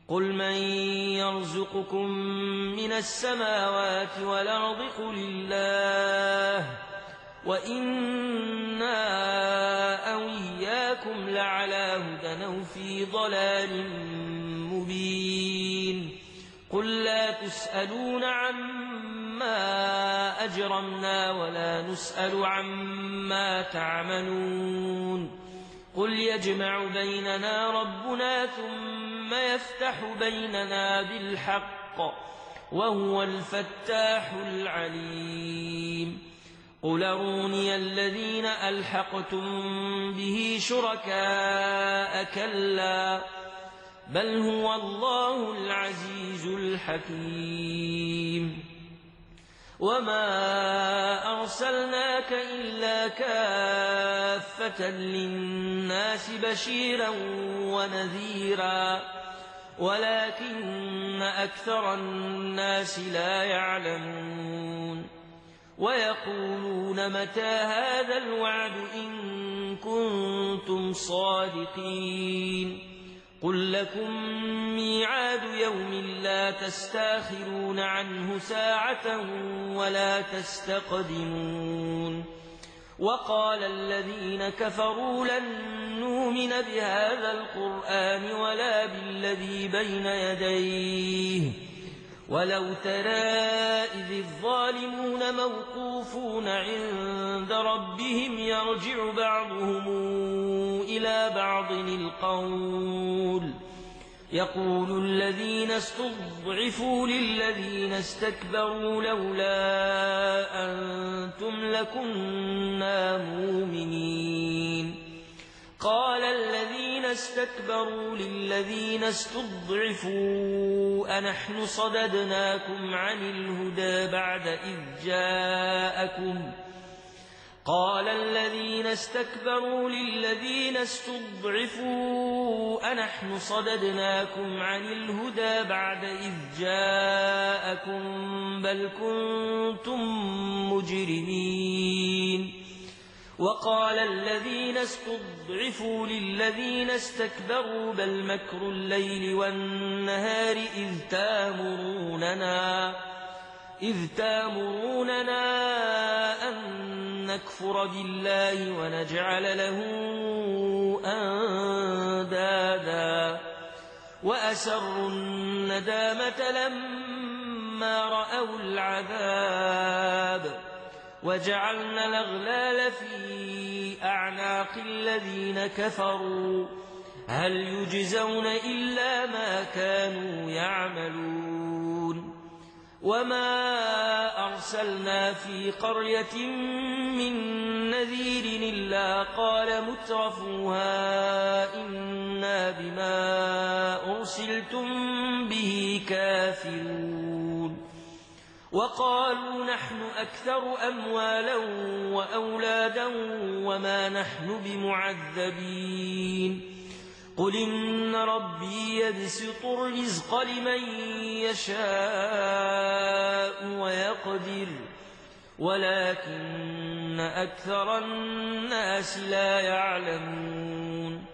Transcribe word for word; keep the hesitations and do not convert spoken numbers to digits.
قل من يرزقكم من السماوات والأرض قل الله وإنا أو إياكم لعلى هدى أو في ضلال مبين قل لا تسألون عما أجرمنا ولا نسأل عما تعملون قل يجمع بيننا ربنا ثم يفتح بيننا بالحق وهو الفتاح العليم قل أروني الذين ألحقتم به شركاء كلا بل هو الله العزيز الحكيم وما أرسلناك إلا كافة للناس بشيرا ونذيرا ولكن أكثر الناس لا يعلمون ويقولون متى هذا الوعد إن كنتم صادقين قل لكم ميعاد يوم لا تستاخرون عنه ساعة ولا تستقدمون وقال الذين كفروا لن نؤمن بهذا القرآن ولا بالذي بين يديه ولو ترى إذ الظالمون موقوفون عند ربهم يرجع بعضهم إلى بعض القول يقول الذين استضعفوا للذين استكبروا لولا أنتم لكنا مؤمنين قال الذين استكبروا للذين استضعفوا أنحن صددناكم عن الهدى بعد إذ جاءكم قال الذين استكبروا للذين استضعفوا أنحن صددناكم عن الهدى بعد إذ جاءكم بل كنتم مجرمين وقال الذين استضعفوا للذين استكبروا بل مكر الليل والنهار إذ تامروننا إذ تامروننا أن نكفر بالله ونجعل له أندادا وأسروا الندامة لما رأوا العذاب وجعلنا الأغلال في أعناق الذين كفروا هل يجزون إلا ما كانوا يعملون وما أرسلنا في قرية من نذير إلا قال مترفوها إنا بما أرسلتم به كافرون وقالوا نحن أكثر أموالا وأولادا وما نحن بمعذبين قل إن ربي يبسط الرزق لمن يشاء ويقدر ولكن أكثر الناس لا يعلمون